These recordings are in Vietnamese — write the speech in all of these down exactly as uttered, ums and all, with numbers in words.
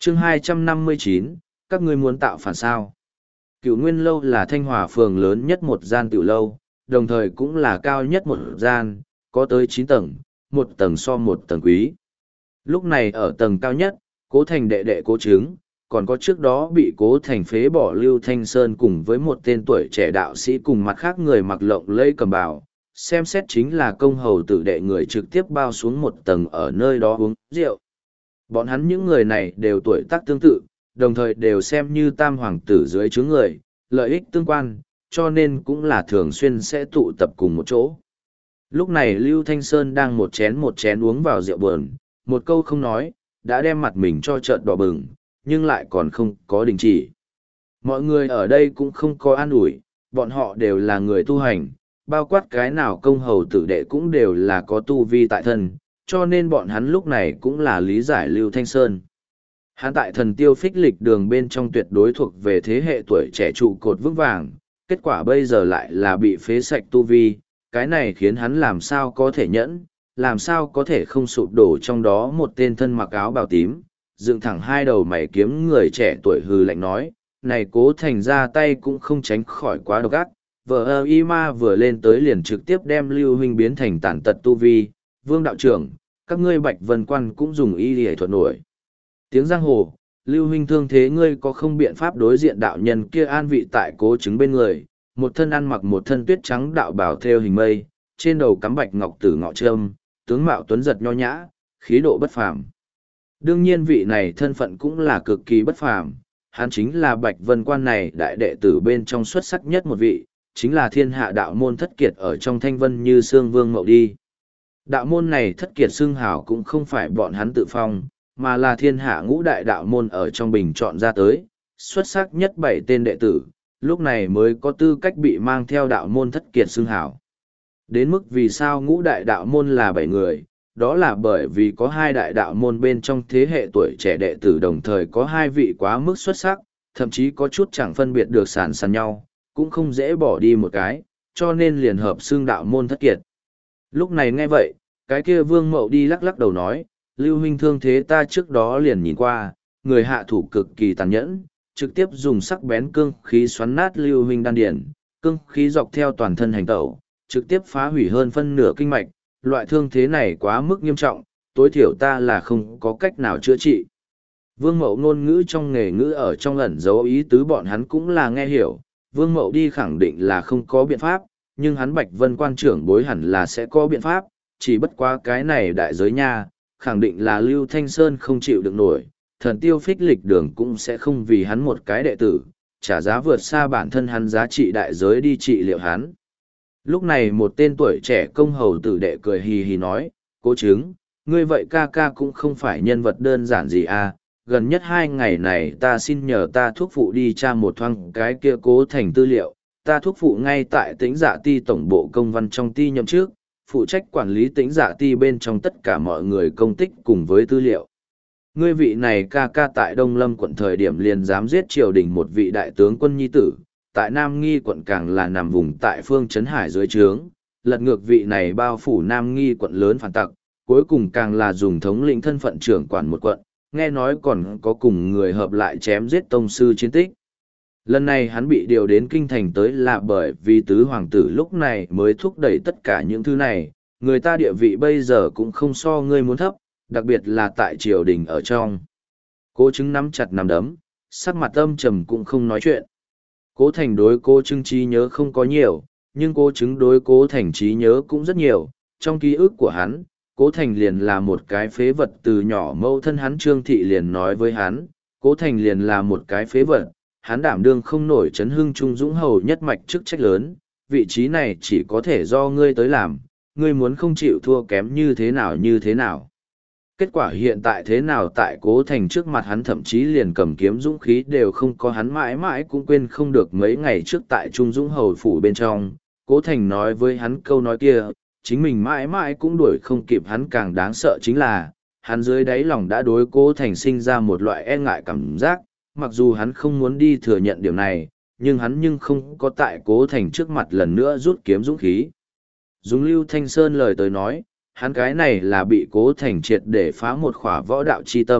chương hai trăm năm mươi chín, các ngươi muốn tạo phản sao? Cựu Nguyên Lâu là Thanh Hòa phường lớn nhất một gian tiểu lâu, đồng thời cũng là cao nhất một gian, có tới chín tầng, một tầng so một tầng quý. Lúc này ở tầng cao nhất, Cố Thành đệ đệ Cố Trứng, còn có trước đó bị Cố Thành phế bỏ Lưu Thanh Sơn cùng với một tên tuổi trẻ đạo sĩ cùng mặt khác người mặc lộng lẫy cầm bào, xem xét chính là công hầu tử đệ người trực tiếp bao xuống một tầng ở nơi đó uống rượu. Bọn hắn những người này đều tuổi tác tương tự, đồng thời đều xem như tam hoàng tử dưới chướng người, lợi ích tương quan, cho nên cũng là thường xuyên sẽ tụ tập cùng một chỗ. Lúc này Lưu Thanh Sơn đang một chén một chén uống vào rượu buồn, một câu không nói, đã đem mặt mình cho trợn đỏ bừng, nhưng lại còn không có đình chỉ. Mọi người ở đây cũng không có an ủi, bọn họ đều là người tu hành, bao quát cái nào công hầu tử đệ cũng đều là có tu vi tại thân, cho nên bọn hắn lúc này cũng là lý giải Lưu Thanh Sơn. Hắn tại thần tiêu phích lịch đường bên trong tuyệt đối thuộc về thế hệ tuổi trẻ trụ cột vững vàng, kết quả bây giờ lại là bị phế sạch tu vi, cái này khiến hắn làm sao có thể nhẫn, làm sao có thể không sụp đổ. Trong đó một tên thân mặc áo bào tím, dựng thẳng hai đầu mày kiếm người trẻ tuổi hừ lạnh nói, này Cố Thành ra tay cũng không tránh khỏi quá độc ác, vợ ơ y ma vừa lên tới liền trực tiếp đem Lưu huynh biến thành tàn tật tu vi, Vương đạo trưởng, các ngươi Bạch Vân Quan cũng dùng y để thuật nổi. Tiếng giang hồ, Lưu huynh thương thế ngươi có không biện pháp đối diện đạo nhân kia an vị tại Cố Trứng bên người, một thân ăn mặc một thân tuyết trắng đạo bào theo hình mây, trên đầu cắm bạch ngọc tử ngọ trâm, tướng mạo tuấn giật nho nhã, khí độ bất phàm. Đương nhiên vị này thân phận cũng là cực kỳ bất phàm, hắn chính là Bạch Vân Quan này đại đệ tử bên trong xuất sắc nhất một vị, chính là thiên hạ đạo môn thất kiệt ở trong Thanh Vân Như Sương Vương Mậu Đi. Đạo môn này thất kiệt xưng hào cũng không phải bọn hắn tự phong, mà là thiên hạ ngũ đại đạo môn ở trong bình chọn ra tới, xuất sắc nhất bảy tên đệ tử, lúc này mới có tư cách bị mang theo đạo môn thất kiệt xưng hào. Đến mức vì sao ngũ đại đạo môn là bảy người, đó là bởi vì có hai đại đạo môn bên trong thế hệ tuổi trẻ đệ tử đồng thời có hai vị quá mức xuất sắc, thậm chí có chút chẳng phân biệt được sàn sàn nhau, cũng không dễ bỏ đi một cái, cho nên liền hợp xưng đạo môn thất kiệt. Lúc này nghe vậy, cái kia Vương Mậu Đi lắc lắc đầu nói, Lưu huynh thương thế ta trước đó liền nhìn qua, người hạ thủ cực kỳ tàn nhẫn, trực tiếp dùng sắc bén cương khí xoắn nát Lưu huynh đan điển, cương khí dọc theo toàn thân hành tẩu, trực tiếp phá hủy hơn phân nửa kinh mạch, loại thương thế này quá mức nghiêm trọng, tối thiểu ta là không có cách nào chữa trị. Vương Mậu ngôn ngữ trong nghề ngữ ở trong ẩn dấu ý tứ bọn hắn cũng là nghe hiểu, Vương Mậu Đi khẳng định là không có biện pháp, nhưng hắn Bạch Vân Quan trưởng bối hẳn là sẽ có biện pháp, chỉ bất quá cái này đại giới nha, khẳng định là Lưu Thanh Sơn không chịu được nổi, thần tiêu phích lịch đường cũng sẽ không vì hắn một cái đệ tử, trả giá vượt xa bản thân hắn giá trị đại giới đi trị liệu hắn. Lúc này một tên tuổi trẻ công hầu tử đệ cười hì hì nói, Cố Trứng, ngươi vậy ca ca cũng không phải nhân vật đơn giản gì à, gần nhất hai ngày này ta xin nhờ ta thuốc phụ đi tra một thoáng cái kia Cố Thành tư liệu, ta thuốc phụ ngay tại Tĩnh Dạ Ti tổng bộ công văn trong ti nhậm trước, phụ trách quản lý Tĩnh Dạ Ti bên trong tất cả mọi người công tích cùng với tư liệu. Ngươi vị này ca ca tại Đông Lâm quận thời điểm liền dám giết triều đình một vị đại tướng quân nhi tử, tại Nam Nghi quận càng là nằm vùng tại phương Trấn Hải dưới trướng, lật ngược vị này bao phủ Nam Nghi quận lớn phản tặc, cuối cùng càng là dùng thống lĩnh thân phận trưởng quản một quận, nghe nói còn có cùng người hợp lại chém giết tông sư chiến tích. Lần này hắn bị điều đến kinh thành tới là bởi vì tứ hoàng tử lúc này mới thúc đẩy tất cả những thứ này, người ta địa vị bây giờ cũng không so ngươi muốn thấp, đặc biệt là tại triều đình ở trong. Cố Trứng nắm chặt nắm đấm, sắc mặt âm trầm cũng không nói chuyện. Cố Thành đối Cố Trứng trí nhớ không có nhiều, nhưng Cố Trứng đối Cố Thành trí nhớ cũng rất nhiều. Trong ký ức của hắn, Cố Thành liền là một cái phế vật, từ nhỏ mâu thân hắn Trương Thị liền nói với hắn, Cố Thành liền là một cái phế vật, hắn đảm đương không nổi chấn hưng trung dũng hầu nhất mạch chức trách lớn, vị trí này chỉ có thể do ngươi tới làm, ngươi muốn không chịu thua kém như thế nào như thế nào. Kết quả hiện tại thế nào tại Cố Thành trước mặt hắn thậm chí liền cầm kiếm dũng khí đều không có, hắn mãi mãi cũng quên không được mấy ngày trước tại Trung Dũng Hầu Phủ bên trong, Cố Thành nói với hắn câu nói kia, chính mình mãi mãi cũng đuổi không kịp. Hắn càng đáng sợ chính là, hắn dưới đáy lòng đã đối Cố Thành sinh ra một loại e ngại cảm giác, mặc dù hắn không muốn đi thừa nhận điều này, nhưng hắn nhưng không có tại Cố Thành trước mặt lần nữa rút kiếm dũng khí. Dùng Lưu Thanh Sơn lời tới nói, hắn cái này là bị Cố Thành triệt để phá một khỏa võ đạo chi tâm,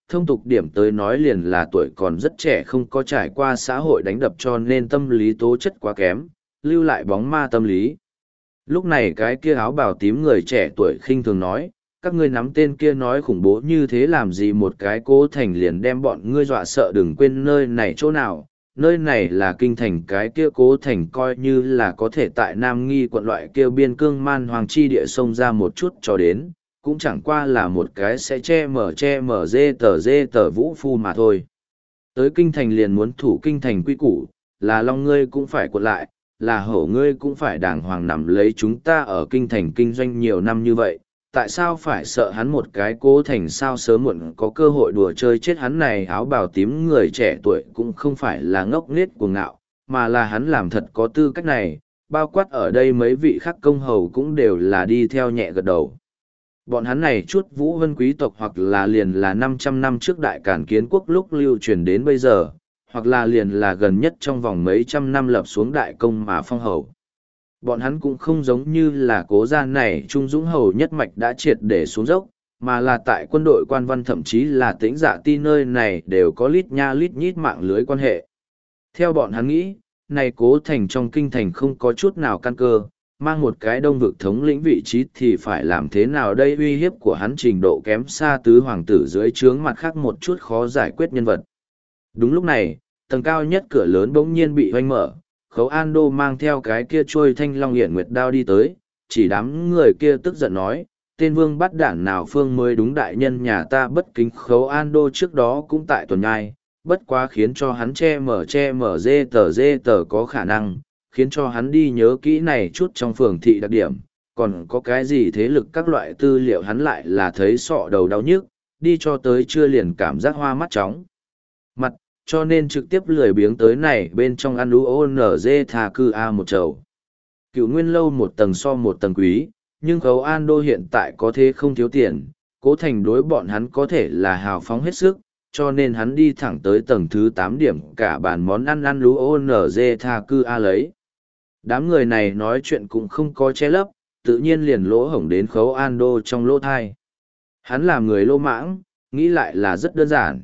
thông tục điểm tới nói liền là tuổi còn rất trẻ không có trải qua xã hội đánh đập cho nên tâm lý tố chất quá kém, lưu lại bóng ma tâm lý. Lúc này cái kia áo bào tím người trẻ tuổi khinh thường nói, các ngươi nắm tên kia nói khủng bố như thế làm gì một cái Cố Thành liền đem bọn ngươi dọa sợ đừng quên nơi này chỗ nào. Nơi này là kinh thành cái kia Cố Thành coi như là có thể tại Nam Nghi quận loại kia biên cương man hoàng chi địa sông ra một chút cho đến, cũng chẳng qua là một cái sẽ che mở che mở dê tờ dê tờ vũ phu mà thôi. Tới kinh thành liền muốn thủ kinh thành quy củ, là long ngươi cũng phải quật lại, là hổ ngươi cũng phải đàng hoàng nằm lấy chúng ta ở kinh thành kinh doanh nhiều năm như vậy. Tại sao phải sợ hắn một cái Cố Thành sao sớm muộn có cơ hội đùa chơi chết hắn này áo bào tím người trẻ tuổi cũng không phải là ngốc nghếch cuồng ngạo, mà là hắn làm thật có tư cách này, bao quát ở đây mấy vị khác công hầu cũng đều là đi theo nhẹ gật đầu. Bọn hắn này chút vũ vân quý tộc hoặc là liền là năm trăm năm trước đại càn kiến quốc lúc lưu truyền đến bây giờ, hoặc là liền là gần nhất trong vòng mấy trăm năm lập xuống đại công mà phong hầu. Bọn hắn cũng không giống như là Cố gia này Trung Dũng hầu nhất mạch đã triệt để xuống dốc, mà là tại quân đội quan văn thậm chí là Tĩnh Dạ Ti nơi này đều có lít nha lít nhít mạng lưới quan hệ. Theo bọn hắn nghĩ, này Cố Thành trong kinh thành không có chút nào căn cơ, mang một cái đông vực thống lĩnh vị trí thì phải làm thế nào đây, uy hiếp của hắn trình độ kém xa tứ hoàng tử dưới trướng mặt khác một chút khó giải quyết nhân vật. Đúng lúc này, tầng cao nhất cửa lớn bỗng nhiên bị hoanh mở, Khấu An Đô mang theo cái kia trôi thanh long hiển nguyệt đao đi tới, chỉ đám người kia tức giận nói, tên vương bắt đản nào phương mới đúng đại nhân nhà ta bất kính. Khấu An Đô trước đó cũng tại tuần nhai, bất quá khiến cho hắn che mở che mở dê tờ dê tờ có khả năng, khiến cho hắn đi nhớ kỹ này chút trong phường thị đặc điểm, còn có cái gì thế lực các loại tư liệu hắn lại là thấy sọ đầu đau nhức, đi cho tới chưa liền cảm giác hoa mắt chóng mặt, cho nên trực tiếp lười biếng tới này bên trong ăn đú ô nở dê thà cư a một chầu. Cựu Nguyên lâu một tầng so một tầng quý, nhưng Khấu An Đô hiện tại có thế không thiếu tiền, Cố Thành đối bọn hắn có thể là hào phóng hết sức, cho nên hắn đi thẳng tới tầng thứ tám điểm cả bàn món ăn ăn lú ô nở dê thà cư a lấy. Đám người này nói chuyện cũng không có che lấp, tự nhiên liền lỗ hổng đến Khấu An Đô trong lỗ thai. Hắn là người lô mãng, nghĩ lại là rất đơn giản.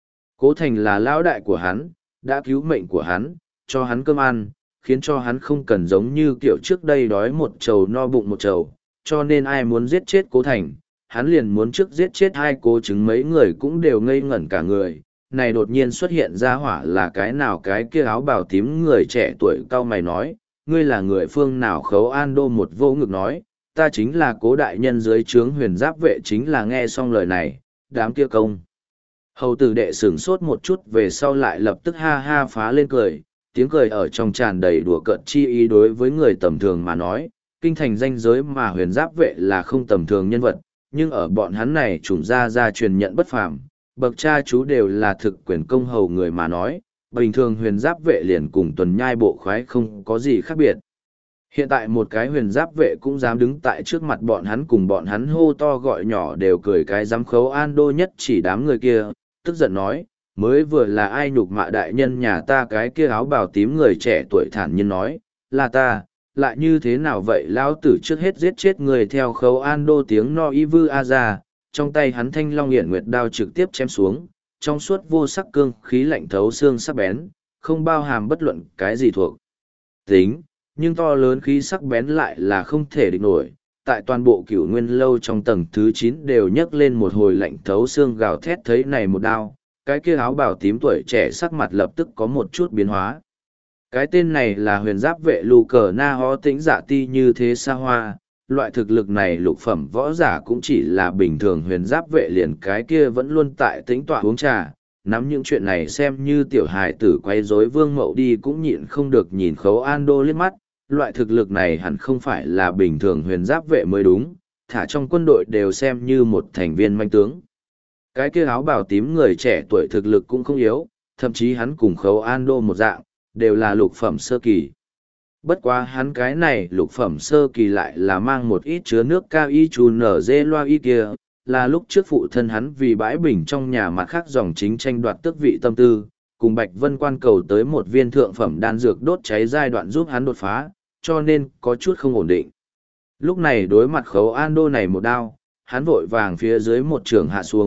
Cố Thành là lão đại của hắn, đã cứu mệnh của hắn, cho hắn cơm ăn, khiến cho hắn không cần giống như kiểu trước đây đói một chầu no bụng một chầu, cho nên ai muốn giết chết Cố Thành, hắn liền muốn trước giết chết hai cố chứng, mấy người cũng đều ngây ngẩn cả người. Này đột nhiên xuất hiện ra hỏa là cái nào, cái kia áo bào tím người trẻ tuổi cao mày nói, ngươi là người phương nào? Khấu An Đô một vô ngực nói, ta chính là Cố đại nhân dưới trướng huyền giáp vệ. Chính là nghe xong lời này, đám kia công hầu tử đệ sửng sốt một chút, về sau lại lập tức ha ha phá lên cười, tiếng cười ở trong tràn đầy đùa cợt chi ý. Đối với người tầm thường mà nói, kinh thành danh giới mà huyền giáp vệ là không tầm thường nhân vật, nhưng ở bọn hắn này chủng gia gia truyền nhận bất phàm, bậc cha chú đều là thực quyền công hầu người mà nói, bình thường huyền giáp vệ liền cùng tuần nhai bộ khoái không có gì khác biệt. Hiện tại một cái huyền giáp vệ cũng dám đứng tại trước mặt bọn hắn cùng bọn hắn hô to gọi nhỏ đều cười cái dám. Khấu An Đô nhất chỉ đám người kia, tức giận nói, mới vừa là ai nhục mạ đại nhân nhà ta? Cái kia áo bào tím người trẻ tuổi thản nhiên nói, là ta, lại như thế nào vậy? Lão tử trước hết giết chết người. Theo Khấu An Đô tiếng no y vư a ra, trong tay hắn thanh long hiển nguyệt đao trực tiếp chém xuống, trong suốt vô sắc cương khí lạnh thấu xương sắc bén, không bao hàm bất luận cái gì thuộc tính, nhưng to lớn khí sắc bén lại là không thể địch nổi. Tại toàn bộ Cửu Nguyên lâu trong tầng thứ chín đều nhấc lên một hồi lạnh thấu xương gào thét. Thấy này một đao, cái kia áo bào tím tuổi trẻ sắc mặt lập tức có một chút biến hóa. Cái tên này là huyền giáp vệ Lù Cờ Na Ho Tĩnh Dạ Ti, như thế xa hoa, loại thực lực này lục phẩm võ giả cũng chỉ là bình thường huyền giáp vệ, liền cái kia vẫn luôn tại tĩnh tọa uống trà, nắm những chuyện này xem như tiểu hài tử quay rối Vương Mậu đi cũng nhịn không được nhìn Khấu An Đô liếc mắt. Loại thực lực này hẳn không phải là bình thường huyền giáp vệ mới đúng, thả trong quân đội đều xem như một thành viên manh tướng. Cái kia áo bào tím người trẻ tuổi thực lực cũng không yếu, thậm chí hắn cùng Khấu An Đô một dạng, đều là lục phẩm sơ kỳ. Bất quá hắn cái này lục phẩm sơ kỳ lại là mang một ít chứa nước cao y chù nở dê loa y kia, là lúc trước phụ thân hắn vì bãi bình trong nhà mặt khác dòng chính tranh đoạt tước vị tâm tư, cùng Bạch Vân quan cầu tới một viên thượng phẩm đan dược đốt cháy giai đoạn giúp hắn đột phá, cho nên có chút không ổn định. Lúc này đối mặt Khấu An Đô này một đao, hắn vội vàng phía dưới một trường hạ xuống,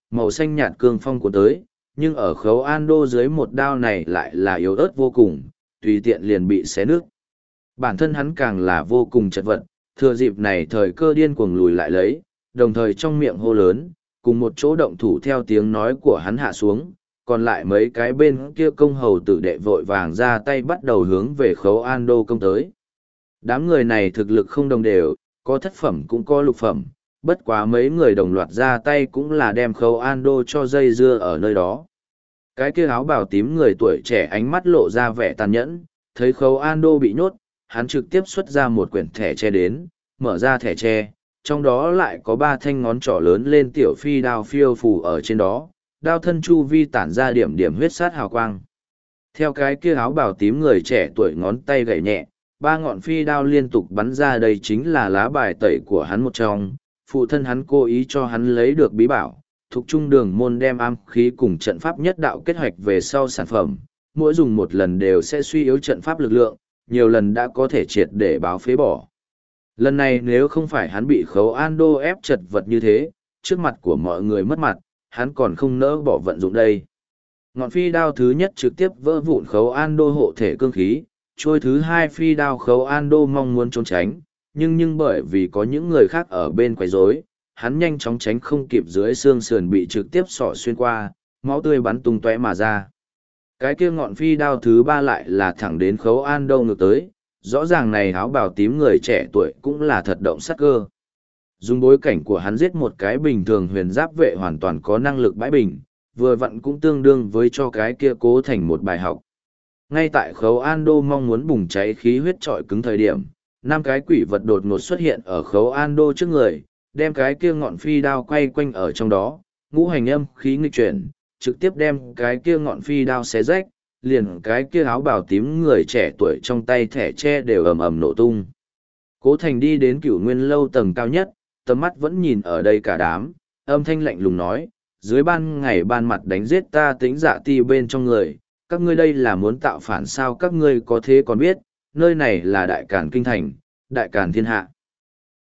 màu xanh nhạt cương phong của tới, nhưng ở khấu an đô dưới một đao này lại là yếu ớt vô cùng, tùy tiện liền bị xé nước. Bản thân hắn càng là vô cùng chật vật, thừa dịp này thời cơ điên cuồng lùi lại lấy, đồng thời trong miệng hô lớn, cùng một chỗ động thủ theo tiếng nói của hắn hạ xuống, còn lại mấy cái bên kia công hầu tử đệ vội vàng ra tay bắt đầu hướng về khấu an đô công tới. Đám người này thực lực không đồng đều, có thất phẩm cũng có lục phẩm, bất quá mấy người đồng loạt ra tay cũng là đem khấu an đô cho dây dưa ở nơi đó. Cái kia áo bào tím người tuổi trẻ ánh mắt lộ ra vẻ tàn nhẫn, thấy khấu an đô bị nhốt, hắn trực tiếp xuất ra một quyển thẻ tre đến, mở ra thẻ tre, trong đó lại có ba thanh ngón trỏ lớn lên tiểu phi đao phiêu phù ở trên đó, đao thân chu vi tản ra điểm điểm huyết sát hào quang. Theo cái kia áo bào tím người trẻ tuổi ngón tay gảy nhẹ, ba ngọn phi đao liên tục bắn ra, đây chính là lá bài tẩy của hắn một trong, phụ thân hắn cố ý cho hắn lấy được bí bảo, thuộc trung đường môn đem am khí cùng trận pháp nhất đạo kết hoạch về sau sản phẩm, mỗi dùng một lần đều sẽ suy yếu trận pháp lực lượng, nhiều lần đã có thể triệt để báo phế bỏ. Lần này nếu không phải hắn bị khấu an đô ép chật vật như thế, trước mặt của mọi người mất mặt, hắn còn không nỡ bỏ vận dụng đây. Ngọn phi đao thứ nhất trực tiếp vỡ vụn khấu an đô hộ thể cương khí, trôi thứ hai phi đao khấu an đô mong muốn trốn tránh, nhưng nhưng bởi vì có những người khác ở bên quấy rối, hắn nhanh chóng tránh không kịp, dưới xương sườn bị trực tiếp xỏ xuyên qua, máu tươi bắn tung tóe mà ra. Cái kia ngọn phi đao thứ ba lại là thẳng đến khấu an đô ngược tới, rõ ràng này áo bào tím người trẻ tuổi cũng là thật động sát cơ. Dùng bối cảnh của hắn giết một cái bình thường huyền giáp vệ hoàn toàn có năng lực bãi bình, vừa vặn cũng tương đương với cho cái kia Cố Thành một bài học. Ngay tại khấu an đô mong muốn bùng cháy khí huyết trọi cứng thời điểm, năm cái quỷ vật đột ngột xuất hiện ở khấu an đô trước người, đem cái kia ngọn phi đao quay quanh ở trong đó, ngũ hành âm khí nghịch chuyển, trực tiếp đem cái kia ngọn phi đao xé rách, liền cái kia áo bào tím người trẻ tuổi trong tay thẻ tre đều ầm ầm nổ tung. Cố Thành đi đến Cửu Nguyên lâu tầng cao nhất, tầm mắt vẫn nhìn ở đây cả đám, âm thanh lạnh lùng nói, dưới ban ngày ban mặt đánh giết ta tính dạ ti bên trong người, các ngươi đây là muốn tạo phản sao? Các ngươi có thế còn biết, nơi này là Đại Càn Kinh Thành, Đại Càn Thiên Hạ.